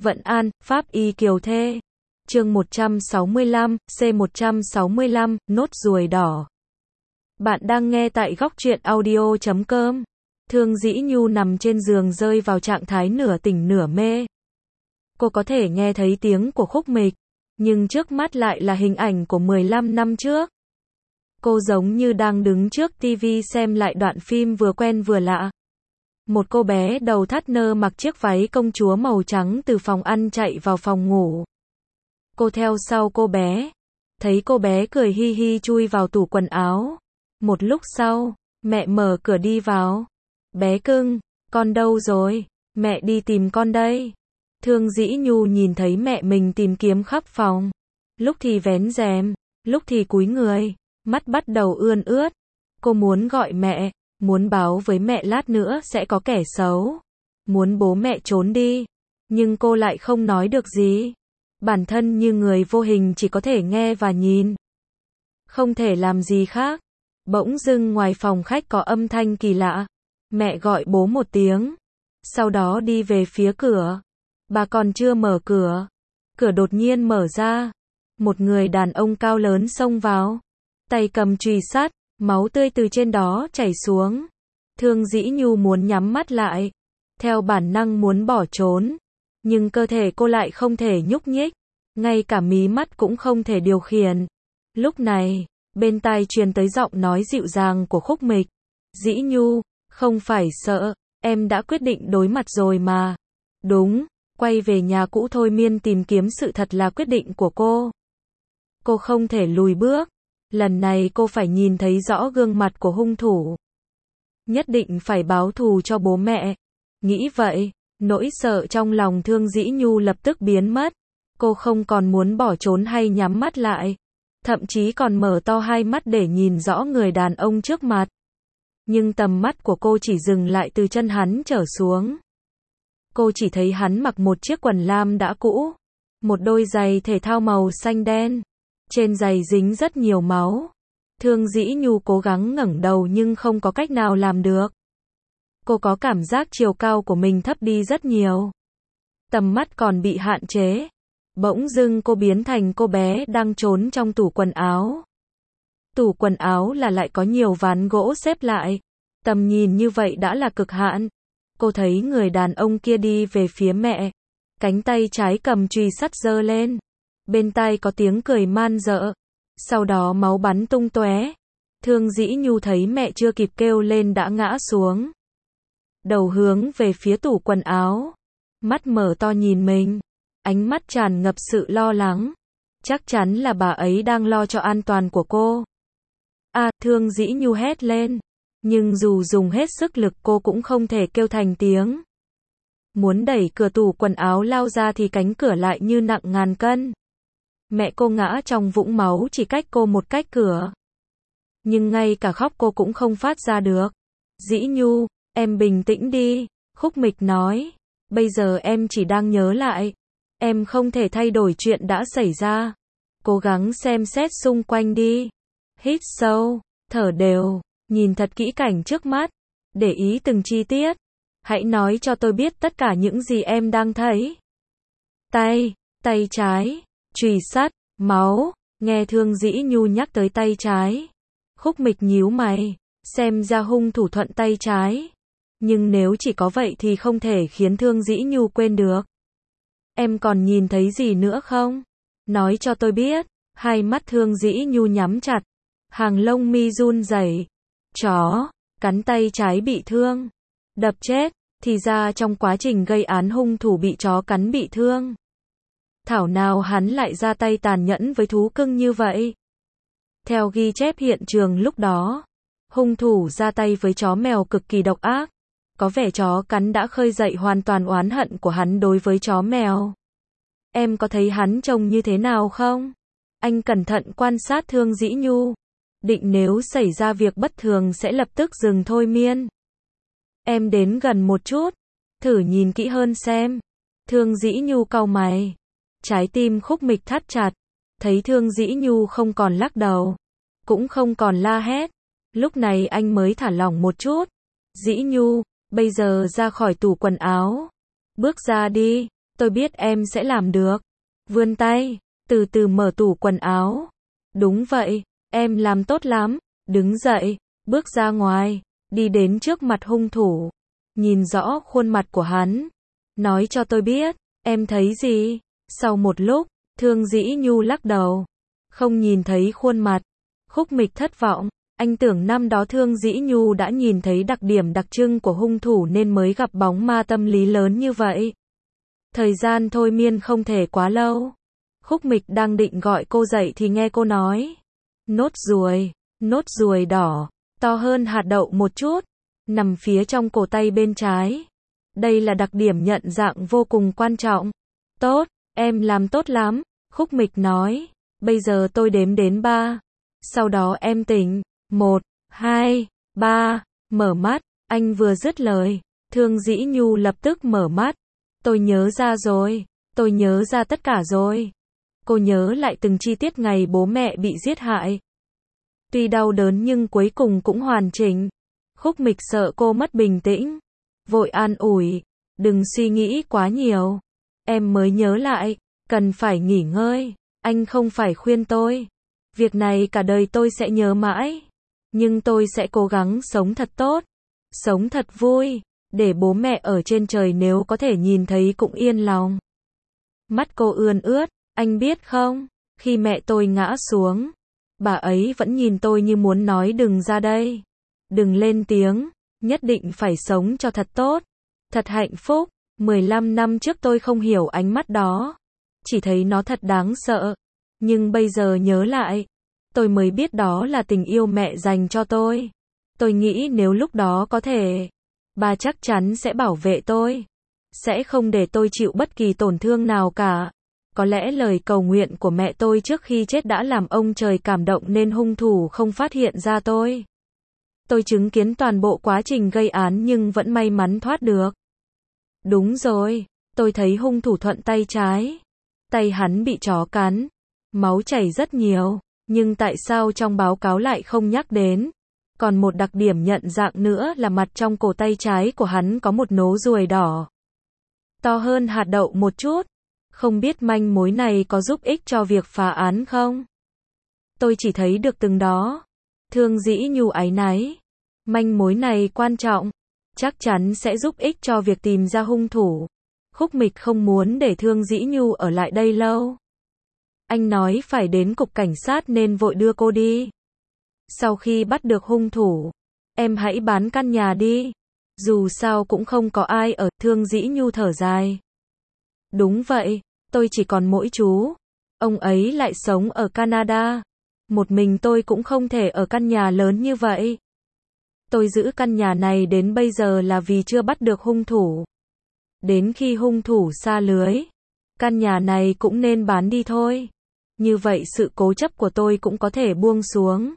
Vận An, Pháp Y Kiều Thê. Chương 165, C165, nốt ruồi đỏ. Bạn đang nghe tại góc truyện audio.com. Thương Dĩ Nhu nằm trên giường rơi vào trạng thái nửa tỉnh nửa mê. Cô có thể nghe thấy tiếng của Khúc Mịch, nhưng trước mắt lại là hình ảnh của 15 năm trước. Cô giống như đang đứng trước TV xem lại đoạn phim vừa quen vừa lạ. Một cô bé đầu thắt nơ mặc chiếc váy công chúa màu trắng từ phòng ăn chạy vào phòng ngủ. Cô theo sau cô bé. Thấy cô bé cười hi hi chui vào tủ quần áo. Một lúc sau, mẹ mở cửa đi vào. Bé cưng, con đâu rồi? Mẹ đi tìm con đây. Thương Dĩ Nhu nhìn thấy mẹ mình tìm kiếm khắp phòng. Lúc thì vén rèm, lúc thì cúi người, mắt bắt đầu ươn ướt. Cô muốn gọi mẹ, muốn báo với mẹ lát nữa sẽ có kẻ xấu. Muốn bố mẹ trốn đi. Nhưng cô lại không nói được gì. Bản thân như người vô hình chỉ có thể nghe và nhìn. Không thể làm gì khác. Bỗng dưng ngoài phòng khách có âm thanh kỳ lạ. Mẹ gọi bố một tiếng. Sau đó đi về phía cửa. Bà còn chưa mở cửa. Cửa đột nhiên mở ra. Một người đàn ông cao lớn xông vào. Tay cầm chùy sắt, máu tươi từ trên đó chảy xuống. Thương Dĩ Nhu muốn nhắm mắt lại. Theo bản năng muốn bỏ trốn. Nhưng cơ thể cô lại không thể nhúc nhích. Ngay cả mí mắt cũng không thể điều khiển. Lúc này, bên tai truyền tới giọng nói dịu dàng của Khúc Mịch. Dĩ Nhu, không phải sợ, em đã quyết định đối mặt rồi mà. Đúng, quay về nhà cũ thôi miên tìm kiếm sự thật là quyết định của cô. Cô không thể lùi bước. Lần này cô phải nhìn thấy rõ gương mặt của hung thủ. Nhất định phải báo thù cho bố mẹ. Nghĩ vậy, nỗi sợ trong lòng Thương Dĩ Nhu lập tức biến mất. Cô không còn muốn bỏ trốn hay nhắm mắt lại. Thậm chí còn mở to hai mắt để nhìn rõ người đàn ông trước mặt. Nhưng tầm mắt của cô chỉ dừng lại từ chân hắn trở xuống. Cô chỉ thấy hắn mặc một chiếc quần lam đã cũ. Một đôi giày thể thao màu xanh đen. Trên giày dính rất nhiều máu. Thương Dĩ Nhu cố gắng ngẩng đầu nhưng không có cách nào làm được. Cô có cảm giác chiều cao của mình thấp đi rất nhiều. Tầm mắt còn bị hạn chế. Bỗng dưng cô biến thành cô bé đang trốn trong tủ quần áo. Tủ quần áo là lại có nhiều ván gỗ xếp lại. Tầm nhìn như vậy đã là cực hạn. Cô thấy người đàn ông kia đi về phía mẹ. Cánh tay trái cầm chùy sắt giơ lên. Bên tai có tiếng cười man dợ. Sau đó máu bắn tung tóe. Thương Dĩ Nhu thấy mẹ chưa kịp kêu lên đã ngã xuống. Đầu hướng về phía tủ quần áo. Mắt mở to nhìn mình. Ánh mắt tràn ngập sự lo lắng. Chắc chắn là bà ấy đang lo cho an toàn của cô. Thương Dĩ Nhu hét lên. Nhưng dù dùng hết sức lực cô cũng không thể kêu thành tiếng. Muốn đẩy cửa tủ quần áo lao ra thì cánh cửa lại như nặng ngàn cân. Mẹ cô ngã trong vũng máu chỉ cách cô một cách cửa. Nhưng ngay cả khóc cô cũng không phát ra được. Dĩ Nhu, em bình tĩnh đi, Khúc Mịch nói. Bây giờ em chỉ đang nhớ lại. Em không thể thay đổi chuyện đã xảy ra. Cố gắng xem xét xung quanh đi. Hít sâu, thở đều, nhìn thật kỹ cảnh trước mắt. Để ý từng chi tiết. Hãy nói cho tôi biết tất cả những gì em đang thấy. Tay trái, chùy sắt, máu. Nghe Thương Dĩ Nhu nhắc tới tay trái. Khúc Mịch nhíu mày. Xem ra hung thủ thuận tay trái. Nhưng nếu chỉ có vậy thì không thể khiến Thương Dĩ Nhu quên được. Em còn nhìn thấy gì nữa không? Nói cho tôi biết. Hai mắt Thương Dĩ Nhu nhắm chặt. Hàng lông mi run rẩy. Chó, cắn tay trái bị thương. Đập chết. Thì ra trong quá trình gây án hung thủ bị chó cắn bị thương. Thảo nào hắn lại ra tay tàn nhẫn với thú cưng như vậy. Theo ghi chép hiện trường lúc đó, hung thủ ra tay với chó mèo cực kỳ độc ác. Có vẻ chó cắn đã khơi dậy hoàn toàn oán hận của hắn đối với chó mèo. Em có thấy hắn trông như thế nào không? Anh cẩn thận quan sát Thương Dĩ Nhu. Định nếu xảy ra việc bất thường sẽ lập tức dừng thôi miên. Em đến gần một chút. Thử nhìn kỹ hơn xem. Thương Dĩ Nhu cau mày. Trái tim Khúc Mịch thắt chặt. Thấy Thương Dĩ Nhu không còn lắc đầu. Cũng không còn la hét. Lúc này anh mới thả lỏng một chút. Dĩ Nhu, bây giờ ra khỏi tủ quần áo. Bước ra đi. Tôi biết em sẽ làm được. Vươn tay, từ từ mở tủ quần áo. Đúng vậy, em làm tốt lắm. Đứng dậy, bước ra ngoài, đi đến trước mặt hung thủ. Nhìn rõ khuôn mặt của hắn. Nói cho tôi biết, em thấy gì? Sau một lúc, Thương Dĩ Nhu lắc đầu. Không nhìn thấy khuôn mặt. Khúc Mịch thất vọng. Anh tưởng năm đó Thương Dĩ Nhu đã nhìn thấy đặc điểm đặc trưng của hung thủ nên mới gặp bóng ma tâm lý lớn như vậy. Thời gian thôi miên không thể quá lâu. Khúc Mịch đang định gọi cô dậy thì nghe cô nói. Nốt ruồi đỏ, to hơn hạt đậu một chút, nằm phía trong cổ tay bên trái. Đây là đặc điểm nhận dạng vô cùng quan trọng. Tốt, em làm tốt lắm, Khúc Mịch nói. Bây giờ tôi đếm đến 3. Sau đó em tỉnh. 1, 2, 3, mở mắt. Anh vừa dứt lời, Thương Dĩ Nhu lập tức mở mắt. Tôi nhớ ra rồi, tôi nhớ ra tất cả rồi. Cô nhớ lại từng chi tiết ngày bố mẹ bị giết hại. Tuy đau đớn nhưng cuối cùng cũng hoàn chỉnh. Khúc Mịch sợ cô mất bình tĩnh. Vội an ủi, đừng suy nghĩ quá nhiều. Em mới nhớ lại, cần phải nghỉ ngơi. Anh không phải khuyên tôi. Việc này cả đời tôi sẽ nhớ mãi. Nhưng tôi sẽ cố gắng sống thật tốt. Sống thật vui. Để bố mẹ ở trên trời nếu có thể nhìn thấy cũng yên lòng. Mắt cô ươn ướt. Anh biết không, khi mẹ tôi ngã xuống, bà ấy vẫn nhìn tôi như muốn nói đừng ra đây. Đừng lên tiếng, nhất định phải sống cho thật tốt. Thật hạnh phúc. 15 năm trước tôi không hiểu ánh mắt đó. Chỉ thấy nó thật đáng sợ. Nhưng bây giờ nhớ lại, tôi mới biết đó là tình yêu mẹ dành cho tôi. Tôi nghĩ nếu lúc đó có thể, bà chắc chắn sẽ bảo vệ tôi. Sẽ không để tôi chịu bất kỳ tổn thương nào cả. Có lẽ lời cầu nguyện của mẹ tôi trước khi chết đã làm ông trời cảm động nên hung thủ không phát hiện ra tôi. Tôi chứng kiến toàn bộ quá trình gây án nhưng vẫn may mắn thoát được. Đúng rồi, tôi thấy hung thủ thuận tay trái. Tay hắn bị chó cắn. Máu chảy rất nhiều, nhưng tại sao trong báo cáo lại không nhắc đến? Còn một đặc điểm nhận dạng nữa là mặt trong cổ tay trái của hắn có một nốt ruồi đỏ. To hơn hạt đậu một chút. Không biết manh mối này có giúp ích cho việc phá án không? Tôi chỉ thấy được từng đó. Thương Dĩ Nhu áy náy. Manh mối này quan trọng. Chắc chắn sẽ giúp ích cho việc tìm ra hung thủ. Khúc Mịch không muốn để Thương Dĩ Nhu ở lại đây lâu. Anh nói phải đến cục cảnh sát nên vội đưa cô đi. Sau khi bắt được hung thủ, em hãy bán căn nhà đi. Dù sao cũng không có ai ở. Thương Dĩ Nhu thở dài. Đúng vậy, tôi chỉ còn mỗi chú. Ông ấy lại sống ở Canada. Một mình tôi cũng không thể ở căn nhà lớn như vậy. Tôi giữ căn nhà này đến bây giờ là vì chưa bắt được hung thủ. Đến khi hung thủ sa lưới, căn nhà này cũng nên bán đi thôi. Như vậy sự cố chấp của tôi cũng có thể buông xuống.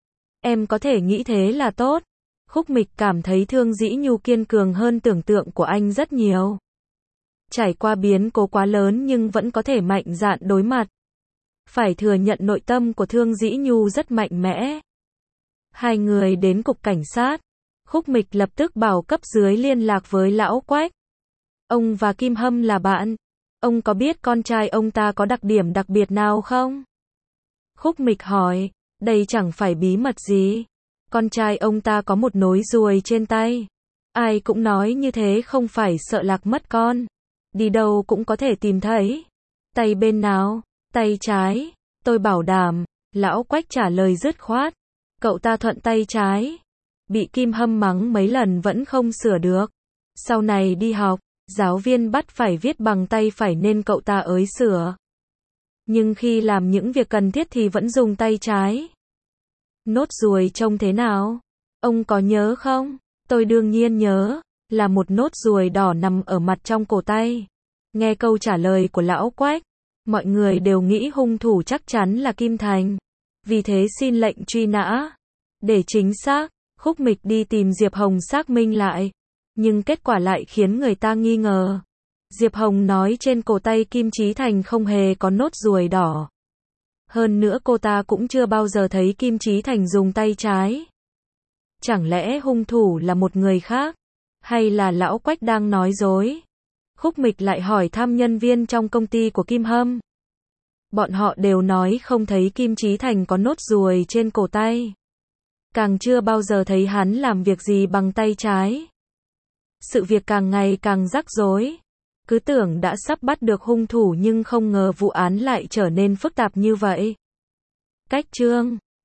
Em có thể nghĩ thế là tốt. Khúc Mịch cảm thấy Thương Dĩ Nhu kiên cường hơn tưởng tượng của anh rất nhiều. Trải qua biến cố quá lớn nhưng vẫn có thể mạnh dạn đối mặt. Phải thừa nhận nội tâm của Thương Dĩ Nhu rất mạnh mẽ. Hai người đến cục cảnh sát. Khúc Mịch lập tức bảo cấp dưới liên lạc với Lão Quách. Ông và Kim Hâm là bạn. Ông có biết con trai ông ta có đặc điểm đặc biệt nào không? Khúc Mịch hỏi. Đây chẳng phải bí mật gì. Con trai ông ta có một nối ruồi trên tay. Ai cũng nói như thế không phải sợ lạc mất con. Đi đâu cũng có thể tìm thấy. Tay bên nào? Tay trái. Tôi bảo đảm. Lão Quách trả lời dứt khoát. Cậu ta thuận tay trái. Bị Kim Hâm mắng mấy lần vẫn không sửa được. Sau này đi học, giáo viên bắt phải viết bằng tay phải nên cậu ta ới sửa. Nhưng khi làm những việc cần thiết thì vẫn dùng tay trái. Nốt ruồi trông thế nào? Ông có nhớ không? Tôi đương nhiên nhớ. Là một nốt ruồi đỏ nằm ở mặt trong cổ tay. Nghe câu trả lời của Lão Quách, mọi người đều nghĩ hung thủ chắc chắn là Kim Thành. Vì thế xin lệnh truy nã. Để chính xác, Khúc Mịch đi tìm Diệp Hồng xác minh lại. Nhưng kết quả lại khiến người ta nghi ngờ. Diệp Hồng nói trên cổ tay Kim Chí Thành không hề có nốt ruồi đỏ. Hơn nữa cô ta cũng chưa bao giờ thấy Kim Chí Thành dùng tay trái. Chẳng lẽ hung thủ là một người khác? Hay là Lão Quách đang nói dối? Khúc Mịch lại hỏi thăm nhân viên trong công ty của Kim Hâm. Bọn họ đều nói không thấy Kim Chí Thành có nốt ruồi trên cổ tay. Càng chưa bao giờ thấy hắn làm việc gì bằng tay trái. Sự việc càng ngày càng rắc rối. Cứ tưởng đã sắp bắt được hung thủ nhưng không ngờ vụ án lại trở nên phức tạp như vậy. Cách chương